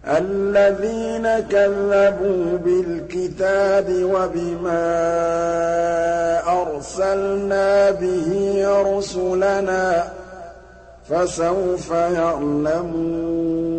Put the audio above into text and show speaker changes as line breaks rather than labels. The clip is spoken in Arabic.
الَّذِينَ كَذَّبُوا بِالْكِتَابِ وَبِمَا أَرْسَلْنَا بِهِ رُسُلَنَا ۖ فَسَوْفَ يَعْلَمُونَ